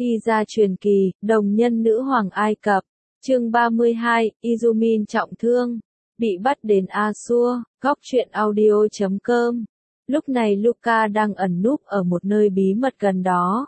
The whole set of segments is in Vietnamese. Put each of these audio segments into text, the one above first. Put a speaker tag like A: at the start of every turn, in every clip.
A: Iza truyền kỳ, đồng nhân nữ hoàng Ai Cập. Chương 32, Izumin trọng thương, bị bắt đến Ashur. Góc truyện audio.com. Lúc này Luca đang ẩn núp ở một nơi bí mật gần đó.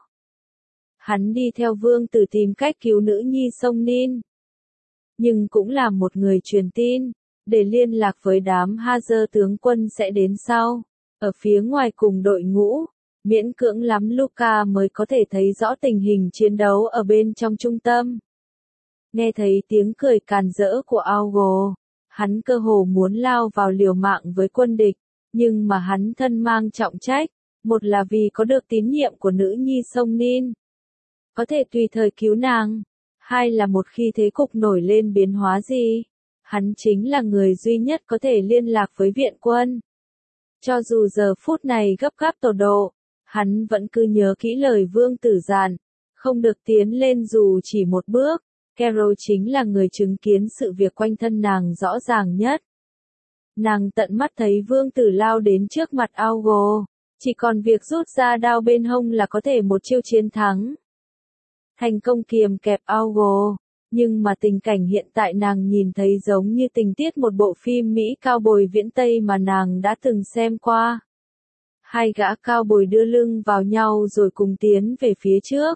A: Hắn đi theo vương tử tìm cách cứu nữ nhi sông Nin. Nhưng cũng là một người truyền tin, để liên lạc với đám Hazer tướng quân sẽ đến sau. Ở phía ngoài cùng đội ngũ, miễn cưỡng lắm Luca mới có thể thấy rõ tình hình chiến đấu ở bên trong trung tâm. Nghe thấy tiếng cười càn rỡ của Augo, hắn cơ hồ muốn lao vào liều mạng với quân địch, nhưng mà hắn thân mang trọng trách, một là vì có được tín nhiệm của nữ nhi sông Nin, có thể tùy thời cứu nàng, hai là một khi thế cục nổi lên biến hóa gì, hắn chính là người duy nhất có thể liên lạc với viện quân. Cho dù giờ phút này gấp gáp tột độ, hắn vẫn cứ nhớ kỹ lời vương tử dặn, không được tiến lên dù chỉ một bước. Carol chính là người chứng kiến sự việc quanh thân nàng rõ ràng nhất. Nàng tận mắt thấy vương tử lao đến trước mặt Augo, chỉ còn việc rút ra đao bên hông là có thể một chiêu chiến thắng. Thành công kiềm kẹp Augo, nhưng mà tình cảnh hiện tại nàng nhìn thấy giống như tình tiết một bộ phim Mỹ cao bồi viễn Tây mà nàng đã từng xem qua. Hai gã cao bồi đưa lưng vào nhau rồi cùng tiến về phía trước.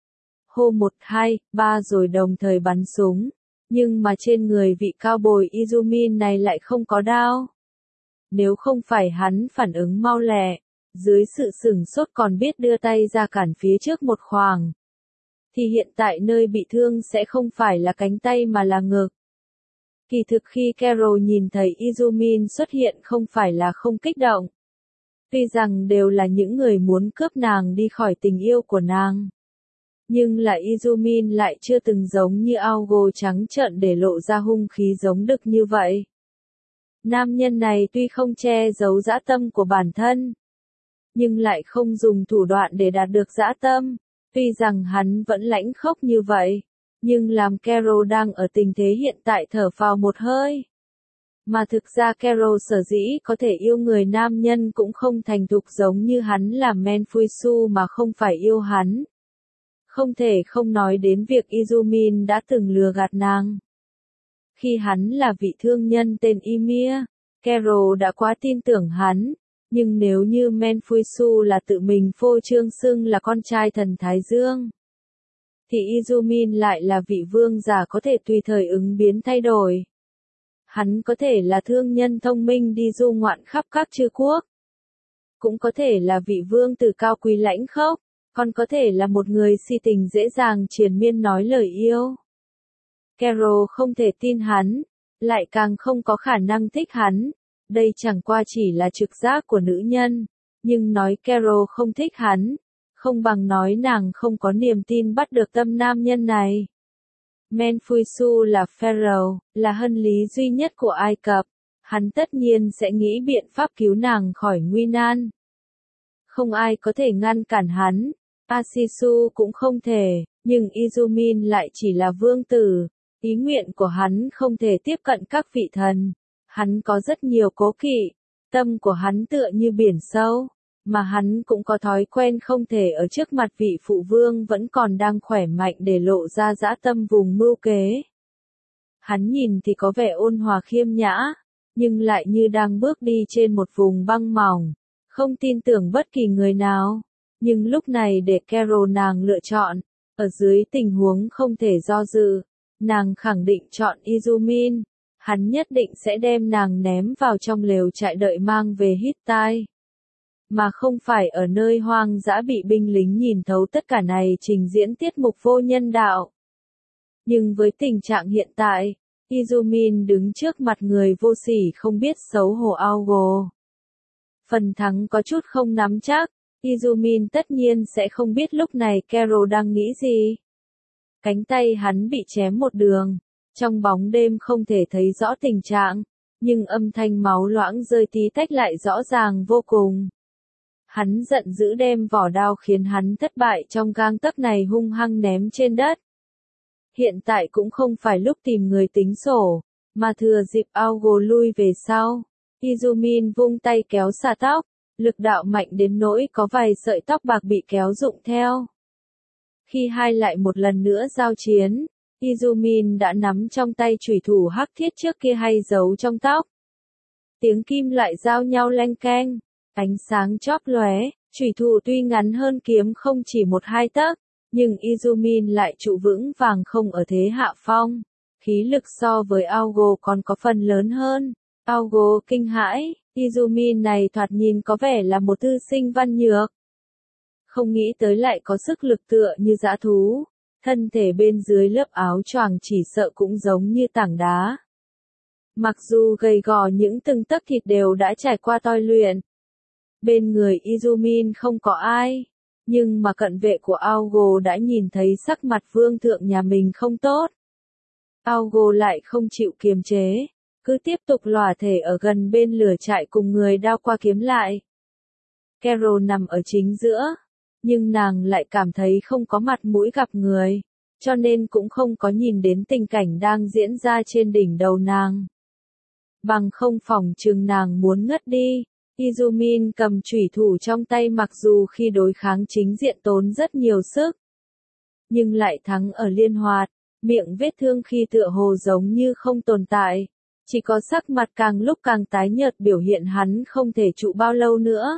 A: Hô 1, 2, 3 rồi đồng thời bắn súng, nhưng mà trên người vị cao bồi Izumin này lại không có đao. Nếu không phải hắn phản ứng mau lẹ, dưới sự sửng sốt còn biết đưa tay ra cản phía trước một khoảng, thì hiện tại nơi bị thương sẽ không phải là cánh tay mà là ngực. Kỳ thực khi Carol nhìn thấy Izumin xuất hiện không phải là không kích động. Tuy rằng đều là những người muốn cướp nàng đi khỏi tình yêu của nàng. Nhưng là Izumin lại chưa từng giống như Augo trắng trợn để lộ ra hung khí giống đực như vậy. Nam nhân này tuy không che giấu dã tâm của bản thân, nhưng lại không dùng thủ đoạn để đạt được dã tâm. Tuy rằng hắn vẫn lãnh khốc như vậy, nhưng làm Carol đang ở tình thế hiện tại thở phào một hơi. Mà thực ra Carol sở dĩ có thể yêu người nam nhân cũng không thành thục giống như hắn làm Menfuisu mà không phải yêu hắn. Không thể không nói đến việc Izumin đã từng lừa gạt nàng. Khi hắn là vị thương nhân tên Ymir, Carol đã quá tin tưởng hắn, nhưng nếu như Menfuisu là tự mình phô trương xưng là con trai thần Thái Dương, thì Izumin lại là vị vương giả có thể tùy thời ứng biến thay đổi. Hắn có thể là thương nhân thông minh đi du ngoạn khắp các chư quốc, cũng có thể là vị vương tử cao quý lãnh khốc, còn có thể là một người si tình dễ dàng triền miên nói lời yêu. Carol không thể tin hắn, lại càng không có khả năng thích hắn. Đây chẳng qua chỉ là trực giác của nữ nhân, nhưng nói Carol không thích hắn, không bằng nói nàng không có niềm tin bắt được tâm nam nhân này. Menfuisu là Pharaoh, là hân lý duy nhất của Ai Cập, hắn tất nhiên sẽ nghĩ biện pháp cứu nàng khỏi nguy nan. Không ai có thể ngăn cản hắn, Asisu cũng không thể, nhưng Izumin lại chỉ là vương tử, ý nguyện của hắn không thể tiếp cận các vị thần. Hắn có rất nhiều cố kỵ, tâm của hắn tựa như biển sâu, mà hắn cũng có thói quen không thể ở trước mặt vị phụ vương vẫn còn đang khỏe mạnh để lộ ra dã tâm vùng mưu kế. Hắn nhìn thì có vẻ ôn hòa khiêm nhã, nhưng lại như đang bước đi trên một vùng băng mỏng, không tin tưởng bất kỳ người nào. Nhưng lúc này để Carol nàng lựa chọn, ở dưới tình huống không thể do dự, nàng khẳng định chọn Izumin. Hắn nhất định sẽ đem nàng ném vào trong lều trại đợi mang về Hittite. Mà không phải ở nơi hoang dã bị binh lính nhìn thấu tất cả này trình diễn tiết mục vô nhân đạo. Nhưng với tình trạng hiện tại, Izumin đứng trước mặt người vô sỉ không biết xấu hổ Augo. Phần thắng có chút không nắm chắc, Izumin tất nhiên sẽ không biết lúc này Carol đang nghĩ gì. Cánh tay hắn bị chém một đường. Trong bóng đêm không thể thấy rõ tình trạng, nhưng âm thanh máu loãng rơi tí tách lại rõ ràng vô cùng. Hắn giận dữ đem vỏ đao khiến hắn thất bại trong gang tấc này hung hăng ném trên đất. Hiện tại cũng không phải lúc tìm người tính sổ, mà thừa dịp Augo lui về sau. Izumin vung tay kéo xả tóc, lực đạo mạnh đến nỗi có vài sợi tóc bạc bị kéo rụng theo. Khi hai lại một lần nữa giao chiến, Izumin đã nắm trong tay chủy thủ hắc thiết trước kia hay giấu trong tóc. Tiếng kim loại giao nhau leng keng, ánh sáng chóp lóe, chủy thủ tuy ngắn hơn kiếm không chỉ 1-2 tấc, nhưng Izumin lại trụ vững vàng không ở thế hạ phong. Khí lực so với Aogo còn có phần lớn hơn. Aogo kinh hãi, Izumin này thoạt nhìn có vẻ là một thư sinh văn nhược. Không nghĩ tới lại có sức lực tựa như dã thú, thân thể bên dưới lớp áo choàng chỉ sợ cũng giống như tảng đá. Mặc dù gầy gò những từng tấc thịt đều đã trải qua toi luyện. Bên người Izumin không có ai, nhưng mà cận vệ của Aogo đã nhìn thấy sắc mặt vương thượng nhà mình không tốt. Aogo lại không chịu kiềm chế, cứ tiếp tục lòa thể ở gần bên lửa trại cùng người đao qua kiếm lại. Carol nằm ở chính giữa, nhưng nàng lại cảm thấy không có mặt mũi gặp người, cho nên cũng không có nhìn đến tình cảnh đang diễn ra trên đỉnh đầu nàng. Bằng không phòng chừng nàng muốn ngất đi. Izumin cầm chủy thủ trong tay mặc dù khi đối kháng chính diện tốn rất nhiều sức, nhưng lại thắng ở liên hoạt, miệng vết thương khi tựa hồ giống như không tồn tại, chỉ có sắc mặt càng lúc càng tái nhợt biểu hiện hắn không thể trụ bao lâu nữa.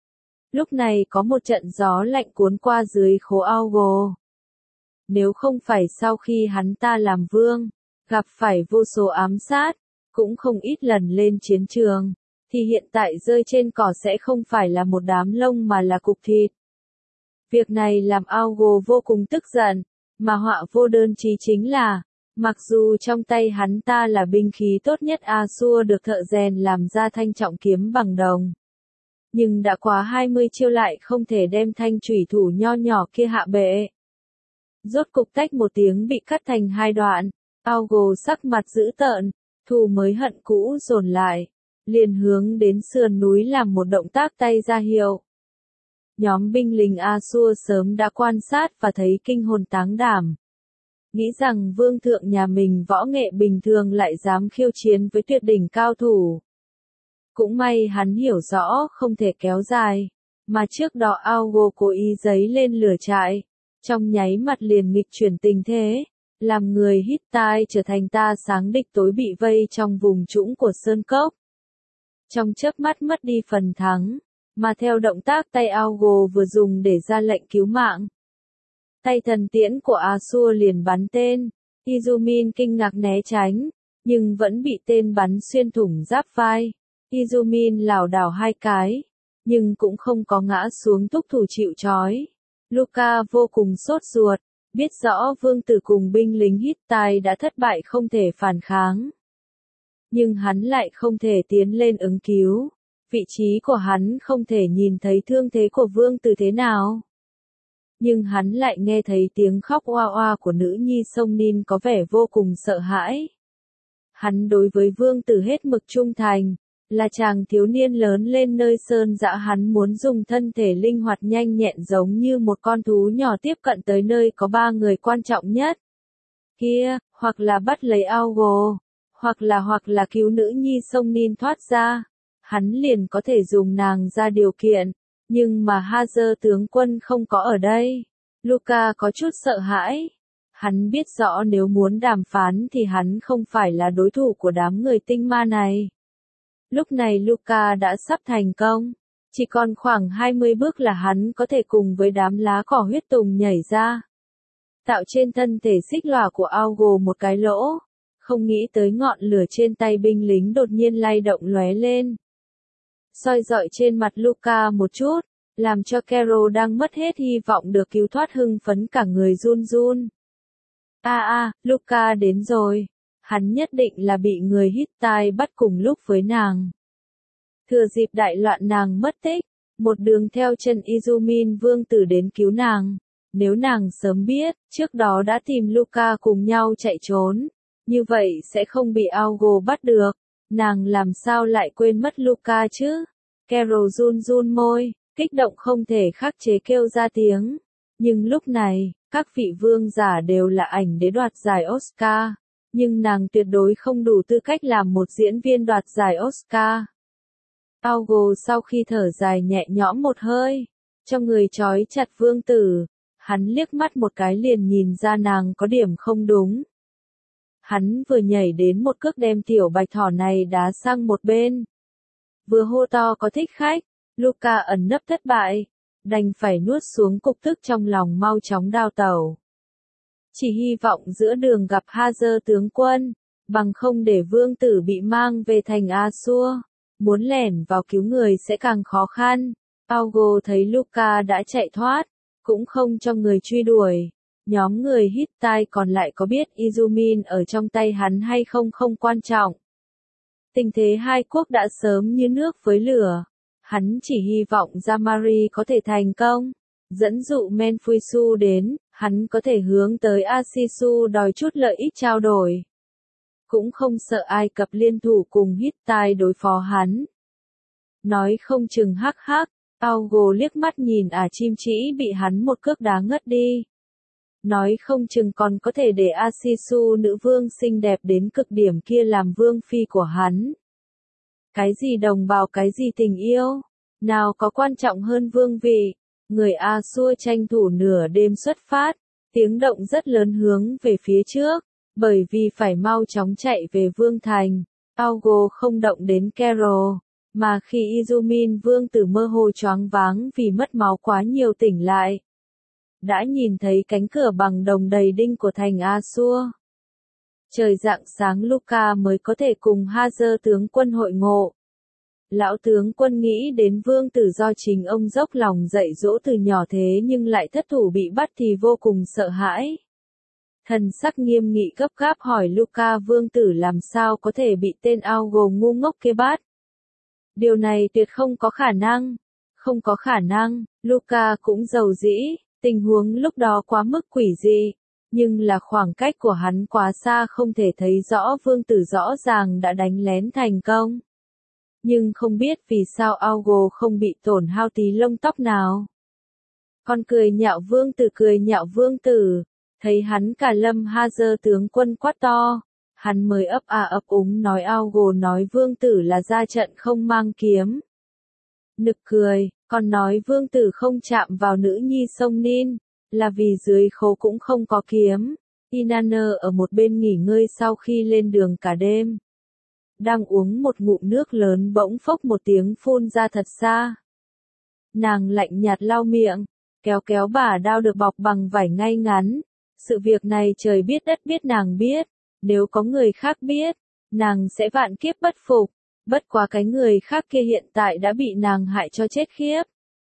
A: Lúc này có một trận gió lạnh cuốn qua dưới khố Aogo. Nếu không phải sau khi hắn ta làm vương, gặp phải vô số ám sát, cũng không ít lần lên chiến trường, thì hiện tại rơi trên cỏ sẽ không phải là một đám lông mà là cục thịt. Việc này làm Aogo vô cùng tức giận, mà họa vô đơn chí chính là, mặc dù trong tay hắn ta là binh khí tốt nhất Asur được thợ rèn làm ra thanh trọng kiếm bằng đồng, nhưng đã quá 20 chiêu lại không thể đem thanh chủy thủ nho nhỏ kia hạ bệ. Rốt cục tách một tiếng bị cắt thành 2 đoạn, Aogo sắc mặt dữ tợn, thù mới hận cũ dồn lại, liền hướng đến sườn núi làm một động tác tay ra hiệu. Nhóm binh lính Asur sớm đã quan sát và thấy kinh hồn táng đảm. Nghĩ rằng vương thượng nhà mình võ nghệ bình thường lại dám khiêu chiến với tuyệt đỉnh cao thủ. Cũng may hắn hiểu rõ không thể kéo dài, mà trước đó Aogo cố ý giấy lên lửa trại, trong nháy mắt liền nghịch chuyển tình thế, làm người Hittite trở thành ta sáng địch tối bị vây trong vùng trũng của Sơn Cốc. Trong chớp mắt mất đi phần thắng, mà theo động tác tay Aogo vừa dùng để ra lệnh cứu mạng. Tay thần tiễn của Asur liền bắn tên, Izumin kinh ngạc né tránh, nhưng vẫn bị tên bắn xuyên thủng giáp vai. Izumin lảo đảo 2 cái, nhưng cũng không có ngã xuống thúc thủ chịu trói. Luca vô cùng sốt ruột, biết rõ vương tử cùng binh lính Hittite đã thất bại không thể phản kháng. Nhưng hắn lại không thể tiến lên ứng cứu, vị trí của hắn không thể nhìn thấy thương thế của vương tử thế nào. Nhưng hắn lại nghe thấy tiếng khóc oa oa của nữ nhi sông Nin có vẻ vô cùng sợ hãi. Hắn đối với vương tử hết mực trung thành, là chàng thiếu niên lớn lên nơi sơn dã, hắn muốn dùng thân thể linh hoạt nhanh nhẹn giống như một con thú nhỏ tiếp cận tới nơi có 3 người quan trọng nhất. Kia, hoặc là bắt lấy Aogo, hoặc là cứu nữ nhi sông Nin thoát ra. Hắn liền có thể dùng nàng ra điều kiện, nhưng mà Hazer tướng quân không có ở đây. Luca có chút sợ hãi. Hắn biết rõ nếu muốn đàm phán thì hắn không phải là đối thủ của đám người tinh ma này. Lúc này Luca đã sắp thành công, chỉ còn khoảng 20 bước là hắn có thể cùng với đám lá cỏ huyết tùng nhảy ra. Tạo trên thân thể xích lòa của Aogo một cái lỗ, không nghĩ tới ngọn lửa trên tay binh lính đột nhiên lay động lóe lên. Soi rọi trên mặt Luca một chút, làm cho Carol đang mất hết hy vọng được cứu thoát hưng phấn cả người run run. Luca đến rồi. Hắn nhất định là bị người Hittite bắt cùng lúc với nàng. Thừa dịp đại loạn nàng mất tích, một đường theo chân Izumin vương tử đến cứu nàng. Nếu nàng sớm biết, trước đó đã tìm Luca cùng nhau chạy trốn, như vậy sẽ không bị Aogo bắt được. Nàng làm sao lại quên mất Luca chứ? Carol run run môi, kích động không thể khắc chế kêu ra tiếng. Nhưng lúc này, các vị vương giả đều là ảnh đế đoạt giải Oscar. Nhưng nàng tuyệt đối không đủ tư cách làm một diễn viên đoạt giải Oscar. Aogo sau khi thở dài nhẹ nhõm một hơi, trong người trói chặt vương tử, Hắn liếc mắt một cái liền nhìn ra nàng có điểm không đúng. Hắn vừa nhảy đến một cước đem tiểu bạch thỏ này đá sang một bên. Vừa hô to có thích khách, Luca ẩn nấp thất bại, đành phải nuốt xuống cục tức trong lòng mau chóng đào tẩu. Chỉ hy vọng giữa đường gặp Hazer tướng quân, bằng không để vương tử bị mang về thành A-xua, muốn lẻn vào cứu người sẽ càng khó khăn. Augo thấy Luca đã chạy thoát, cũng không cho người truy đuổi. Nhóm người Hittite còn lại có biết Izumin ở trong tay hắn hay không không quan trọng. Tình thế hai quốc đã sớm như nước với lửa. Hắn chỉ hy vọng Jamari có thể thành công. Dẫn dụ Menfuisu đến, hắn có thể hướng tới Asisu đòi chút lợi ích trao đổi. Cũng không sợ Ai Cập liên thủ cùng Hittite đối phó hắn. Nói không chừng hắc hắc, Augo liếc mắt nhìn chim trĩ bị hắn một cước đá ngất đi. Nói không chừng còn có thể để Asisu nữ vương xinh đẹp đến cực điểm kia làm vương phi của hắn. Cái gì đồng bào cái gì tình yêu, nào có quan trọng hơn vương vị. Người A-xua tranh thủ nửa đêm xuất phát, tiếng động rất lớn hướng về phía trước, bởi vì phải mau chóng chạy về vương thành. Augo không động đến Carol, mà khi Izumin vương tử mơ hồ choáng váng vì mất máu quá nhiều tỉnh lại. Đã nhìn thấy cánh cửa bằng đồng đầy đinh của thành A-xua. Trời rạng sáng Luca mới có thể cùng Hazer tướng quân hội ngộ. Lão tướng quân nghĩ đến vương tử do chính ông dốc lòng dạy dỗ từ nhỏ thế nhưng lại thất thủ bị bắt thì vô cùng sợ hãi. Thần sắc nghiêm nghị gấp gáp hỏi Luca vương tử làm sao có thể bị tên Augo ngu ngốc kia bắt. Điều này tuyệt không có khả năng. Không có khả năng, Luca cũng giàu dĩ, tình huống lúc đó quá mức quỷ dị. Nhưng là khoảng cách của hắn quá xa không thể thấy rõ vương tử rõ ràng đã đánh lén thành công. Nhưng không biết vì sao Augo không bị tổn hao tí lông tóc nào. Con cười nhạo vương tử, thấy hắn cả lâm Hazer tướng quân quát to, hắn mới ấp ấp úng nói Augo nói vương tử là ra trận không mang kiếm. Nực cười, còn nói vương tử không chạm vào nữ nhi sông Nin, là vì dưới khố cũng không có kiếm. Inanna ở một bên nghỉ ngơi sau khi lên đường cả đêm. Đang uống một ngụm nước lớn bỗng phốc một tiếng phun ra thật xa. Nàng lạnh nhạt lau miệng, kéo kéo bả đao được bọc bằng vải ngay ngắn. Sự việc này trời biết đất biết nàng biết, nếu có người khác biết, nàng sẽ vạn kiếp bất phục, bất quá cái người khác kia hiện tại đã bị nàng hại cho chết khiếp.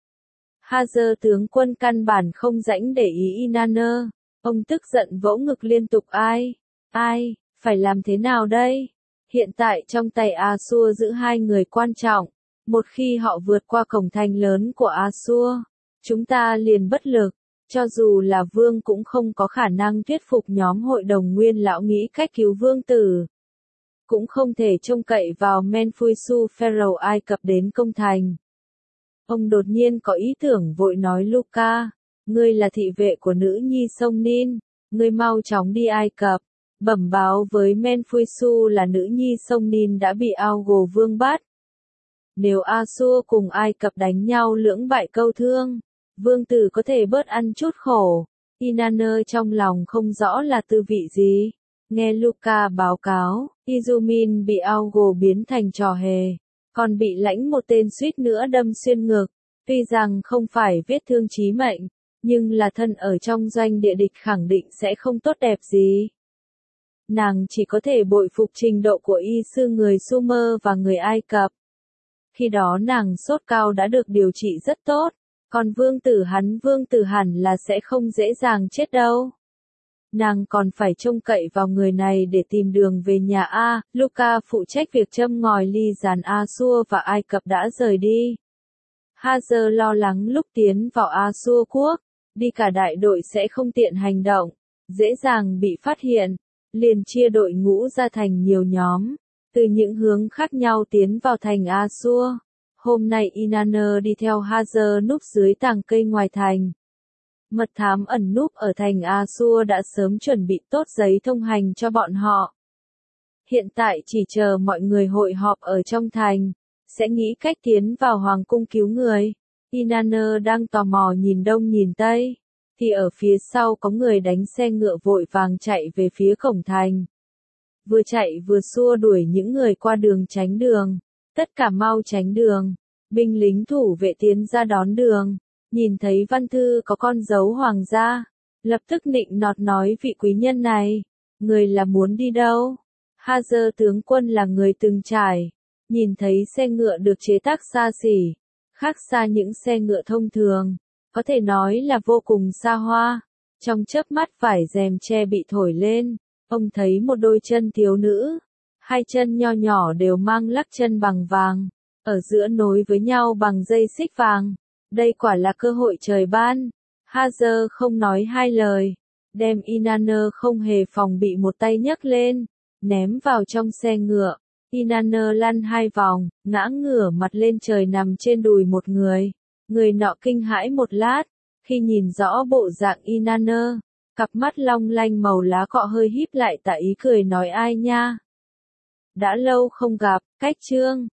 A: Hazer tướng quân căn bản không rảnh để ý Inanna, ông tức giận vỗ ngực liên tục ai, phải làm thế nào đây? Hiện tại trong tay A-xua giữ hai người quan trọng, một khi họ vượt qua cổng thành lớn của A-xua, chúng ta liền bất lực, cho dù là vương cũng không có khả năng thuyết phục nhóm hội đồng nguyên lão nghĩ cách cứu vương tử. Cũng không thể trông cậy vào Menfuisu Pharaoh Ai Cập đến công thành. Ông đột nhiên có ý tưởng vội nói Luca, ngươi là thị vệ của nữ nhi sông Nin, ngươi mau chóng đi Ai Cập. Bẩm báo với Menfuisu là nữ nhi sông Nin đã bị Augo vương bắt. Nếu A-xua cùng Ai Cập đánh nhau lưỡng bại câu thương, vương tử có thể bớt ăn chút khổ. Inanna trong lòng không rõ là tư vị gì. Nghe Luca báo cáo, Izumin bị Augo biến thành trò hề, còn bị lãnh một tên suýt nữa đâm xuyên ngực. Tuy rằng không phải vết thương chí mệnh, nhưng là thân ở trong doanh địa địch khẳng định sẽ không tốt đẹp gì. Nàng chỉ có thể bội phục trình độ của y sư người Sumer và người Ai Cập. Khi đó nàng sốt cao đã được điều trị rất tốt, còn vương tử hẳn là sẽ không dễ dàng chết đâu. Nàng còn phải trông cậy vào người này để tìm đường về nhà A. Luca phụ trách việc châm ngòi ly giàn A-xua và Ai Cập đã rời đi. Hazer lo lắng lúc tiến vào A-xua quốc, đi cả đại đội sẽ không tiện hành động, dễ dàng bị phát hiện. Liền chia đội ngũ ra thành nhiều nhóm, từ những hướng khác nhau tiến vào thành A-xua. Hôm nay Inanna đi theo Hazer núp dưới tàng cây ngoài thành. Mật thám ẩn núp ở thành A-xua đã sớm chuẩn bị tốt giấy thông hành cho bọn họ. Hiện tại chỉ chờ mọi người hội họp ở trong thành, sẽ nghĩ cách tiến vào hoàng cung cứu người. Inanna đang tò mò nhìn đông nhìn tây, thì ở phía sau có người đánh xe ngựa vội vàng chạy về phía cổng thành. Vừa chạy vừa xua đuổi những người qua đường tránh đường. Tất cả mau tránh đường. Binh lính thủ vệ tiến ra đón đường. Nhìn thấy văn thư có con dấu hoàng gia. Lập tức nịnh nọt nói vị quý nhân này. Người là muốn đi đâu? Hazer tướng quân là người từng trải. Nhìn thấy xe ngựa được chế tác xa xỉ. Khác xa những xe ngựa thông thường. Có thể nói là vô cùng xa hoa. Trong chớp mắt vải rèm tre bị thổi lên. Ông thấy một đôi chân thiếu nữ. Hai chân nho nhỏ đều mang lắc chân bằng vàng. Ở giữa nối với nhau bằng dây xích vàng. Đây quả là cơ hội trời ban. Hazer không nói hai lời. Đem Inanna không hề phòng bị một tay nhấc lên. Ném vào trong xe ngựa. Inanna lăn hai vòng. Ngã ngửa mặt lên trời nằm trên đùi một người. Người nọ kinh hãi một lát. Khi nhìn rõ bộ dạng Inanna. Cặp mắt long lanh màu lá cọ hơi híp lại, tà ý cười nói ai nha. Đã lâu không gặp, cách chương.